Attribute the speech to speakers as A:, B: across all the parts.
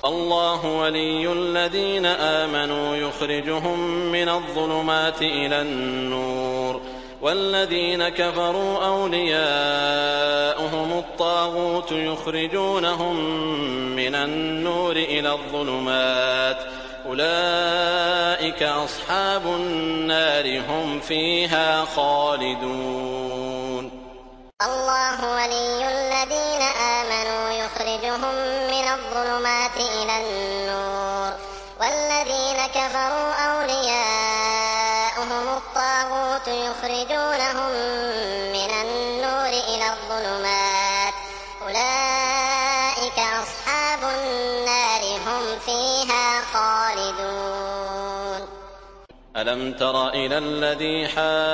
A: الله ولي الذين آمنوا يخرجهم من الظلمات إلى النور والذين كفروا أولياؤهم الطاغوت يخرجونهم من النور إلى الظلمات أولئك أصحاب النار هم فيها خالدون.
B: الله ولي الذين آمنوا يخرجهم من الظلمات إلى النور والذين كفروا أولياؤهم الطاغوت يخرجونهم من النور إلى الظلمات أولئك أصحاب النار هم فيها خالدون.
A: ألم تر إلى الذي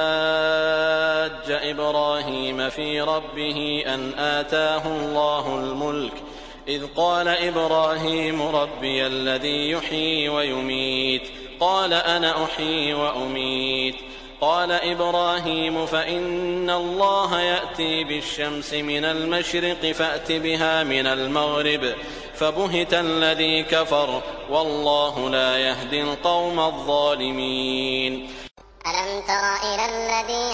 A: حاج إبراهيم في ربه أن آتاه الله الملك إذ قال إبراهيم ربي الذي يحيي ويميت قال أنا أحيي وأميت قال إبراهيم فإن الله يأتي بالشمس من المشرق فأت بها من المغرب فبهت الذي كفر والله لا يهدي القوم الظالمين.
B: ألم تر إلى الذي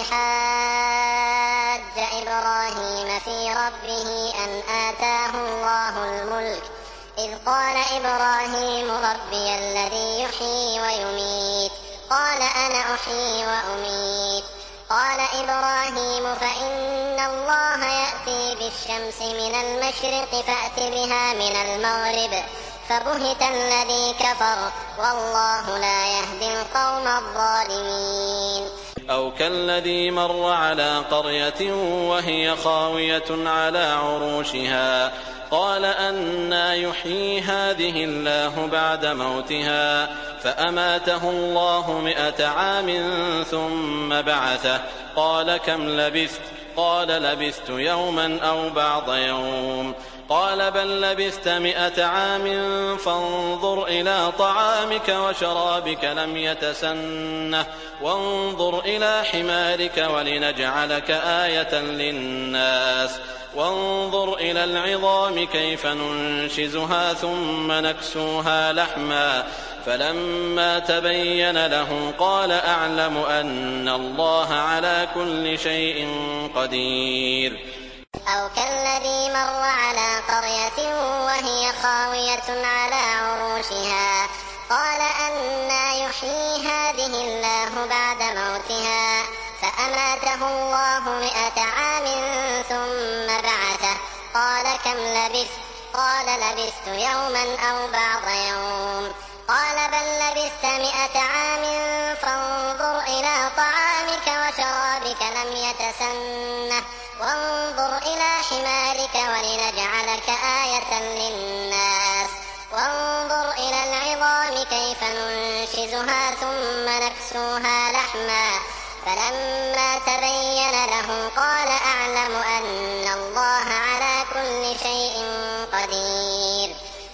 B: حاج إبراهيم في ربه أن آتاه الله الملك إذ قال إبراهيم ربي الذي يحيي ويميت قال أنا أحيي وأميت قال إبراهيم فإن الله يأتي بالشمس من المشرق فأت بها من المغرب فبهت الذي كفر والله لا يهدي القوم الظالمين.
A: أو كالذي مر على قرية وهي خاوية على عروشها قال أنى يحيي هذه الله بعد موتها فأماته الله 100 عام ثم بعثه قال كم لبثت قال لبثت يوما أو بعض يوم قال بل لبثت 100 عام فانظر إلى طعامك وشرابك لم يتسنه وانظر إلى حمارك ولنجعلك آية للناس وانظر إلى العظام كيف ننشزها ثم نكسوها لحما فلما تبين له قال أعلم أن الله على كل شيء قدير.
B: أو كالذي مر على قرية وهي خاوية على عروشها قال أنى يحيي هذه الله بعد موتها فأماته الله 100 عام ثم بعثه قال كم لبثت قال لبثت يوما أو بعض يوم قال بل لبثت 100 عام فانظر إلى طعامك وشرابك لم يتسنه وانظر إلى حمارك ولنجعلك آية للناس وانظر إلى العظام كيف ننشزها ثم نكسوها لحما فلما تبين له قال أعلم أن الله على كل شيء